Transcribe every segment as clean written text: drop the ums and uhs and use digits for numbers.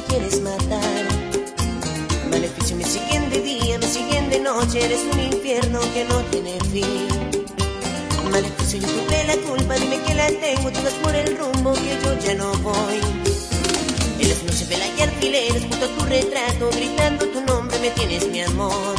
quieres matar. Maleficio me siguen de día, me siguen de noche, eres un infierno que no tiene fin. Maleficio, yo tuve la culpa, dime que la tengo, tú vas por el rumbo que yo ya no voy. En las noches vela y alfileres, junto a tu retrato, gritando tu nombre, me tienes mi amor.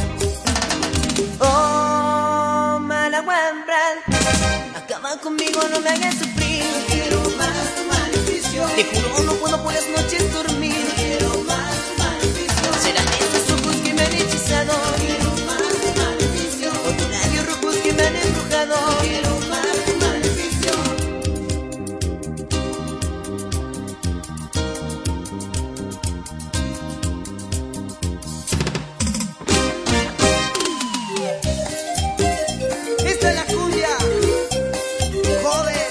Oh, Malaguambran, acaba conmigo, no me hagas sufrir. No quiero más tu maleficio. Te juro, no puedo por las noches dormir. No quiero más tu maleficio. Serán esos ojos que me han hechizado. No quiero más tu maleficio. O tus labios rojos que me han embrujado. No quiero más tu maleficio. Esta es la cumbia, joven.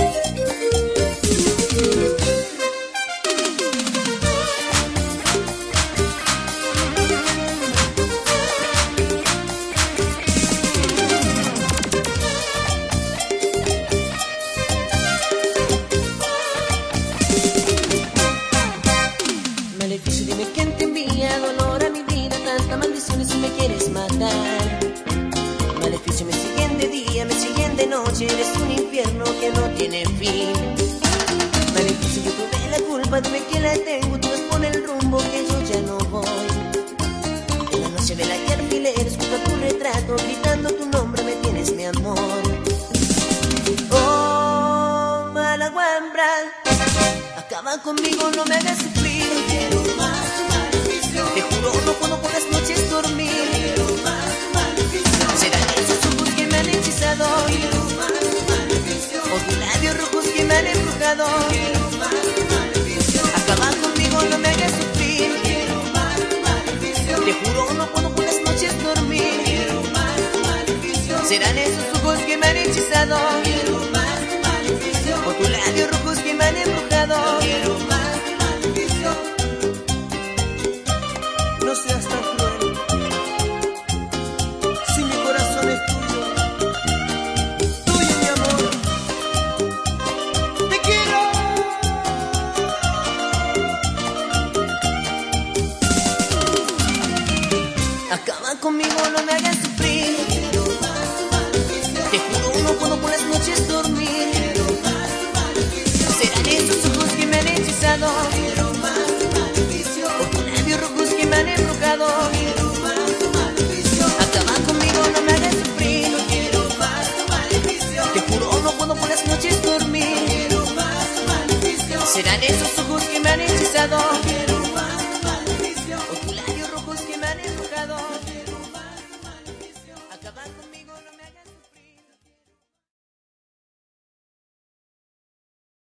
Maleficio, dime quién te envía dolor a mi vida, tanta maldición y si me quieres matar. Maleficio, me siguen de día, me siguen de noche, eres un infierno que no tiene fin. Maleficio, yo tuve la culpa, dime que la tengo, tú vas por el rumbo que yo ya no voy. En la noche vela y alfileres, junto a tu retrato, gritando tu nombre, me tienes mi amor. Oh, Malaguambran, acaba conmigo, no me hagas sufrir. No quiero más tu maleficio. Te juro, no puedo por las noches dormir. No quiero más tu maleficio. Serán esos ojos que me han hechizado. No quiero más tu maleficio. O tus labios rojos que me han embrujado. No quiero más tu maleficio. Acaba conmigo, no me hagas sufrir. No quiero más tu maleficio. Te juro, no puedo por las noches dormir. No quiero más tu maleficio. Serán esos ojos que me han hechizado. No quiero más tu maleficio. O tus labios rojos que me han embrujado.